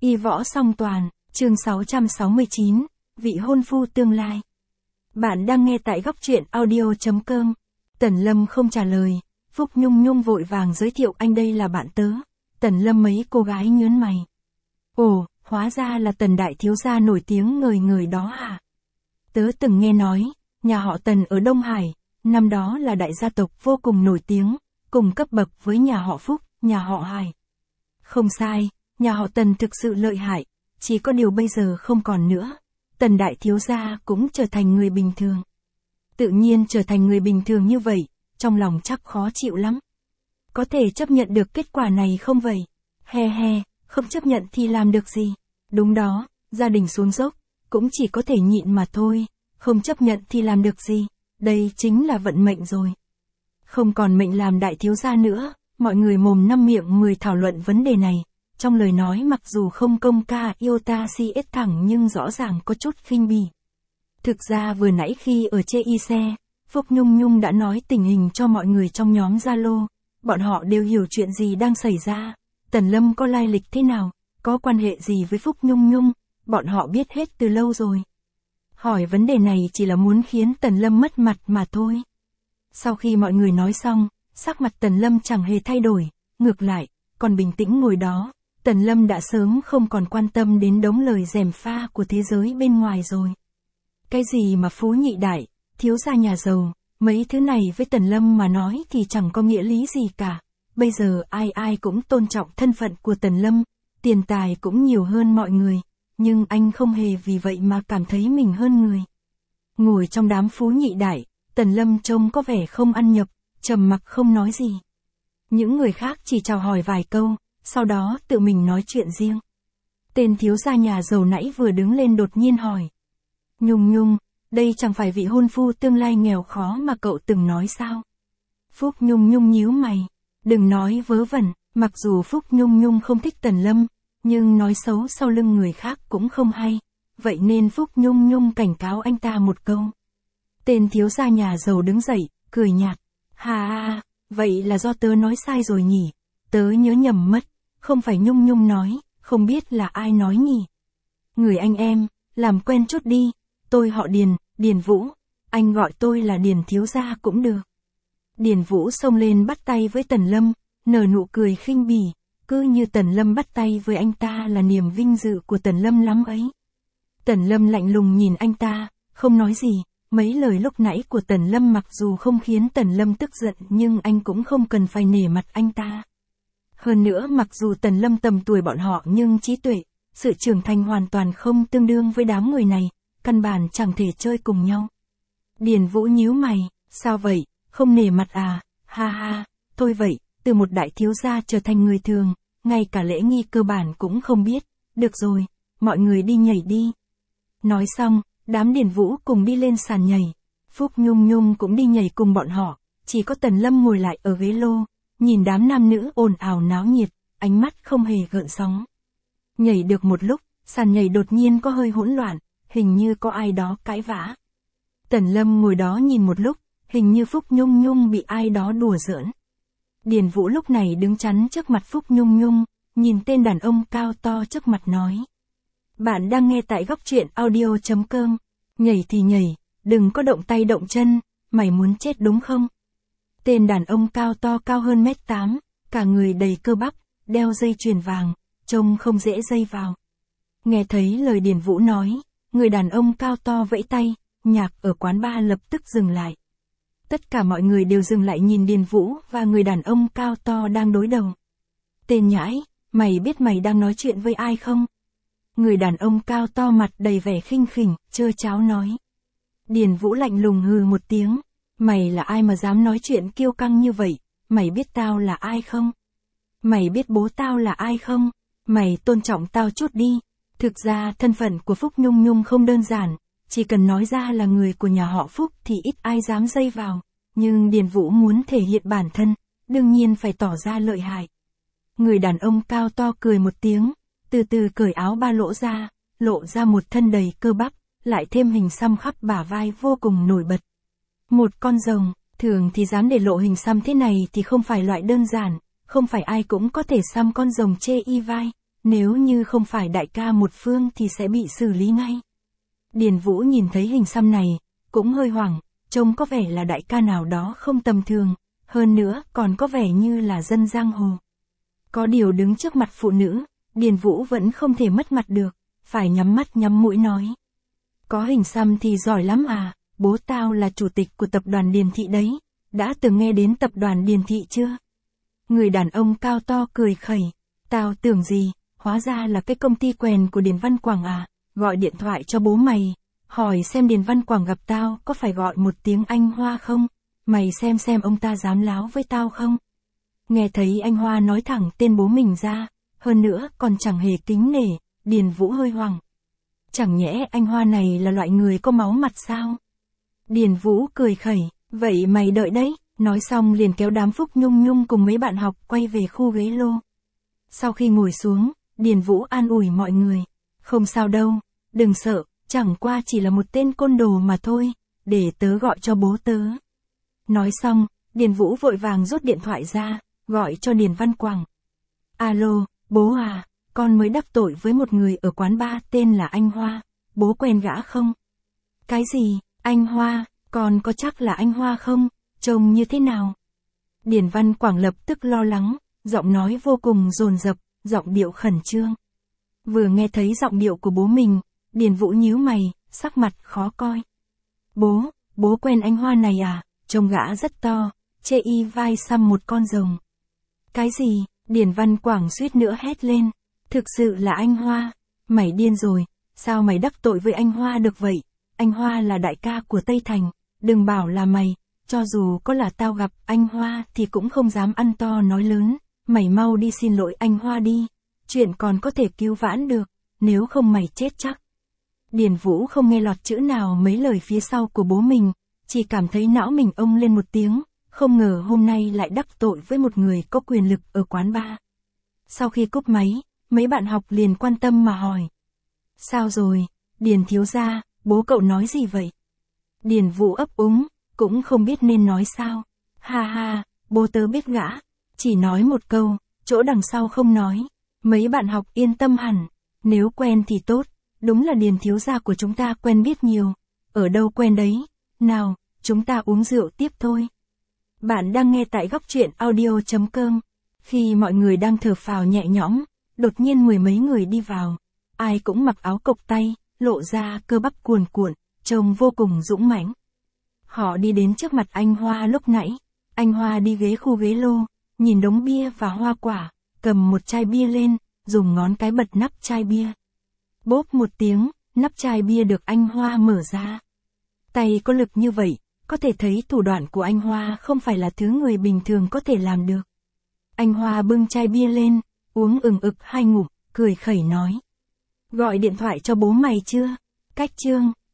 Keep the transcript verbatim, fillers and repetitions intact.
Y võ song toàn, chương sáu trăm sáu mươi chín, vị hôn phu tương lai. Bạn đang nghe tại góc truyện audio.com. Tần Lâm không trả lời, Phúc Nhung Nhung vội vàng giới thiệu anh đây là bạn tớ. Tần Lâm mấy cô gái nhớn mày. Ồ, hóa ra là Tần đại thiếu gia nổi tiếng ngời ngời đó à? Tớ từng nghe nói, nhà họ Tần ở Đông Hải, năm đó là đại gia tộc vô cùng nổi tiếng, cùng cấp bậc với nhà họ Phúc, nhà họ Hải. Không sai, nhà họ Tần thực sự lợi hại, chỉ có điều bây giờ không còn nữa. Tần đại thiếu gia cũng trở thành người bình thường. Tự nhiên trở thành người bình thường như vậy, trong lòng chắc khó chịu lắm. Có thể chấp nhận được kết quả này không vậy? He he, không chấp nhận thì làm được gì? Đúng đó, gia đình xuống dốc, cũng chỉ có thể nhịn mà thôi, không chấp nhận thì làm được gì? Đây chính là vận mệnh rồi. Không còn mệnh làm đại thiếu gia nữa, mọi người mồm năm miệng mười thảo luận vấn đề này. Trong lời nói mặc dù không công ca iota si ết thẳng nhưng rõ ràng có chút khinh bỉ. Thực ra vừa nãy khi ở chê y xe, Phúc Nhung Nhung đã nói tình hình cho mọi người trong nhóm Zalo. Bọn họ đều hiểu chuyện gì đang xảy ra. Tần Lâm có lai lịch thế nào, có quan hệ gì với Phúc Nhung Nhung, bọn họ biết hết từ lâu rồi. Hỏi vấn đề này chỉ là muốn khiến Tần Lâm mất mặt mà thôi. Sau khi mọi người nói xong, sắc mặt Tần Lâm chẳng hề thay đổi, ngược lại, còn bình tĩnh ngồi đó. Tần Lâm đã sớm không còn quan tâm đến đống lời gièm pha của thế giới bên ngoài rồi. Cái gì mà phú nhị đại, thiếu gia nhà giàu, mấy thứ này với Tần Lâm mà nói thì chẳng có nghĩa lý gì cả. Bây giờ ai ai cũng tôn trọng thân phận của Tần Lâm, tiền tài cũng nhiều hơn mọi người, nhưng anh không hề vì vậy mà cảm thấy mình hơn người. Ngồi trong đám phú nhị đại, Tần Lâm trông có vẻ không ăn nhập, trầm mặc không nói gì. Những người khác chỉ chào hỏi vài câu, sau đó tự mình nói chuyện riêng. Tên thiếu gia nhà giàu nãy vừa đứng lên đột nhiên hỏi. Nhung Nhung, đây chẳng phải vị hôn phu tương lai nghèo khó mà cậu từng nói sao? Phúc Nhung Nhung nhíu mày. Đừng nói vớ vẩn, mặc dù Phúc Nhung Nhung không thích Tần Lâm, nhưng nói xấu sau lưng người khác cũng không hay. Vậy nên Phúc Nhung Nhung cảnh cáo anh ta một câu. Tên thiếu gia nhà giàu đứng dậy, cười nhạt. Hà à, vậy là do tớ nói sai rồi nhỉ? Tớ nhớ nhầm mất, không phải Nhung Nhung nói, không biết là ai nói nhỉ? Người anh em, làm quen chút đi, tôi họ Điền, Điền Vũ, anh gọi tôi là Điền thiếu gia cũng được. Điền Vũ xông lên bắt tay với Tần Lâm, nở nụ cười khinh bỉ, cứ như Tần Lâm bắt tay với anh ta là niềm vinh dự của Tần Lâm lắm ấy. Tần Lâm lạnh lùng nhìn anh ta, không nói gì, mấy lời lúc nãy của Tần Lâm mặc dù không khiến Tần Lâm tức giận nhưng anh cũng không cần phải nể mặt anh ta. Hơn nữa mặc dù Tần Lâm tầm tuổi bọn họ nhưng trí tuệ, sự trưởng thành hoàn toàn không tương đương với đám người này, căn bản chẳng thể chơi cùng nhau. Điền Vũ nhíu mày, sao vậy, không nể mặt à, ha ha, thôi vậy, từ một đại thiếu gia trở thành người thường, ngay cả lễ nghi cơ bản cũng không biết, được rồi, mọi người đi nhảy đi. Nói xong, đám Điền Vũ cùng đi lên sàn nhảy, Phúc Nhung Nhung cũng đi nhảy cùng bọn họ, chỉ có Tần Lâm ngồi lại ở ghế lô. Nhìn đám nam nữ ồn ào náo nhiệt, ánh mắt không hề gợn sóng. Nhảy được một lúc, sàn nhảy đột nhiên có hơi hỗn loạn, hình như có ai đó cãi vã. Tần Lâm ngồi đó nhìn một lúc, hình như Phúc Nhung Nhung bị ai đó đùa giỡn. Điền Vũ lúc này đứng chắn trước mặt Phúc Nhung Nhung, nhìn tên đàn ông cao to trước mặt nói. Bạn đang nghe tại góc truyện audio.com, nhảy thì nhảy, đừng có động tay động chân, mày muốn chết đúng không? Tên đàn ông cao to cao hơn mét tám, cả người đầy cơ bắp, đeo dây chuyền vàng, trông không dễ dây vào. Nghe thấy lời Điền Vũ nói, người đàn ông cao to vẫy tay, nhạc ở quán bar lập tức dừng lại. Tất cả mọi người đều dừng lại nhìn Điền Vũ và người đàn ông cao to đang đối đầu. Tên nhãi, mày biết mày đang nói chuyện với ai không? Người đàn ông cao to mặt đầy vẻ khinh khỉnh, trơ tráo nói. Điền Vũ lạnh lùng hừ một tiếng. Mày là ai mà dám nói chuyện kiêu căng như vậy, mày biết tao là ai không? Mày biết bố tao là ai không? Mày tôn trọng tao chút đi. Thực ra thân phận của Phúc Nhung Nhung không đơn giản, chỉ cần nói ra là người của nhà họ Phúc thì ít ai dám dây vào, nhưng Điền Vũ muốn thể hiện bản thân, đương nhiên phải tỏ ra lợi hại. Người đàn ông cao to cười một tiếng, từ từ cởi áo ba lỗ ra, lộ ra một thân đầy cơ bắp, lại thêm hình xăm khắp bả vai vô cùng nổi bật. Một con rồng, thường thì dám để lộ hình xăm thế này thì không phải loại đơn giản, không phải ai cũng có thể xăm con rồng chê y vai, nếu như không phải đại ca một phương thì sẽ bị xử lý ngay. Điền Vũ nhìn thấy hình xăm này, cũng hơi hoảng, trông có vẻ là đại ca nào đó không tầm thường, hơn nữa còn có vẻ như là dân giang hồ. Có điều đứng trước mặt phụ nữ, Điền Vũ vẫn không thể mất mặt được, phải nhắm mắt nhắm mũi nói. Có hình xăm thì giỏi lắm à, bố tao là chủ tịch của tập đoàn Điền Thị đấy, đã từng nghe đến tập đoàn Điền Thị chưa? Người đàn ông cao to cười khẩy, tao tưởng gì, hóa ra là cái công ty quèn của Điền Văn Quảng à, gọi điện thoại cho bố mày, hỏi xem Điền Văn Quảng gặp tao có phải gọi một tiếng anh Hoa không, mày xem xem ông ta dám láo với tao không? Nghe thấy anh Hoa nói thẳng tên bố mình ra, hơn nữa còn chẳng hề kính nể, Điền Vũ hơi hoảng. Chẳng nhẽ anh Hoa này là loại người có máu mặt sao? Điền Vũ cười khẩy, vậy mày đợi đấy, nói xong liền kéo đám Phúc Nhung Nhung cùng mấy bạn học quay về khu ghế lô. Sau khi ngồi xuống, Điền Vũ an ủi mọi người, không sao đâu, đừng sợ, chẳng qua chỉ là một tên côn đồ mà thôi, để tớ gọi cho bố tớ. Nói xong, Điền Vũ vội vàng rút điện thoại ra, gọi cho Điền Văn Quảng. Alo, bố à, con mới đắc tội với một người ở quán bar tên là anh Hoa, bố quen gã không? Cái gì, anh Hoa, con có chắc là anh Hoa không, trông như thế nào? Điền Văn Quảng lập tức lo lắng, giọng nói vô cùng dồn dập, giọng điệu khẩn trương. Vừa nghe thấy giọng điệu của bố mình, Điền Vũ nhíu mày, sắc mặt khó coi. Bố, bố quen anh Hoa này à, trông gã rất to, chê y vai xăm một con rồng. Cái gì, Điền Văn Quảng suýt nữa hét lên, thực sự là anh Hoa, mày điên rồi, sao mày đắc tội với anh Hoa được vậy, anh Hoa là đại ca của Tây Thành, đừng bảo là mày, cho dù có là tao gặp anh Hoa thì cũng không dám ăn to nói lớn, mày mau đi xin lỗi anh Hoa đi, chuyện còn có thể cứu vãn được, nếu không mày chết chắc. Điền Vũ không nghe lọt chữ nào mấy lời phía sau của bố mình, chỉ cảm thấy não mình ông lên một tiếng, không ngờ hôm nay lại đắc tội với một người có quyền lực ở quán bar. Sau khi cúp máy, mấy bạn học liền quan tâm mà hỏi. Sao rồi, Điền thiếu gia, bố cậu nói gì vậy? Điền Vũ ấp úng, cũng không biết nên nói sao. Ha ha, bố tớ biết gã, chỉ nói một câu, chỗ đằng sau không nói. Mấy bạn học yên tâm hẳn, nếu quen thì tốt, đúng là Điền thiếu gia của chúng ta quen biết nhiều. Ở đâu quen đấy, nào, chúng ta uống rượu tiếp thôi. Bạn đang nghe tại góc truyện audio chấm com. Khi mọi người đang thở phào nhẹ nhõm, đột nhiên mười mấy người đi vào. Ai cũng mặc áo cộc tay, lộ ra cơ bắp cuồn cuộn, trông vô cùng dũng mãnh. Họ đi đến trước mặt anh Hoa lúc nãy. Anh Hoa đi ghế khu ghế lô, nhìn đống bia và hoa quả, cầm một chai bia lên, dùng ngón cái bật nắp chai bia. Bốp một tiếng, nắp chai bia được anh Hoa mở ra. Tay có lực như vậy, có thể thấy thủ đoạn của anh Hoa không phải là thứ người bình thường có thể làm được. Anh Hoa bưng chai bia lên, uống ừng ực hai ngụm, cười khẩy nói. Gọi điện thoại cho bố mày chưa? Cách chương.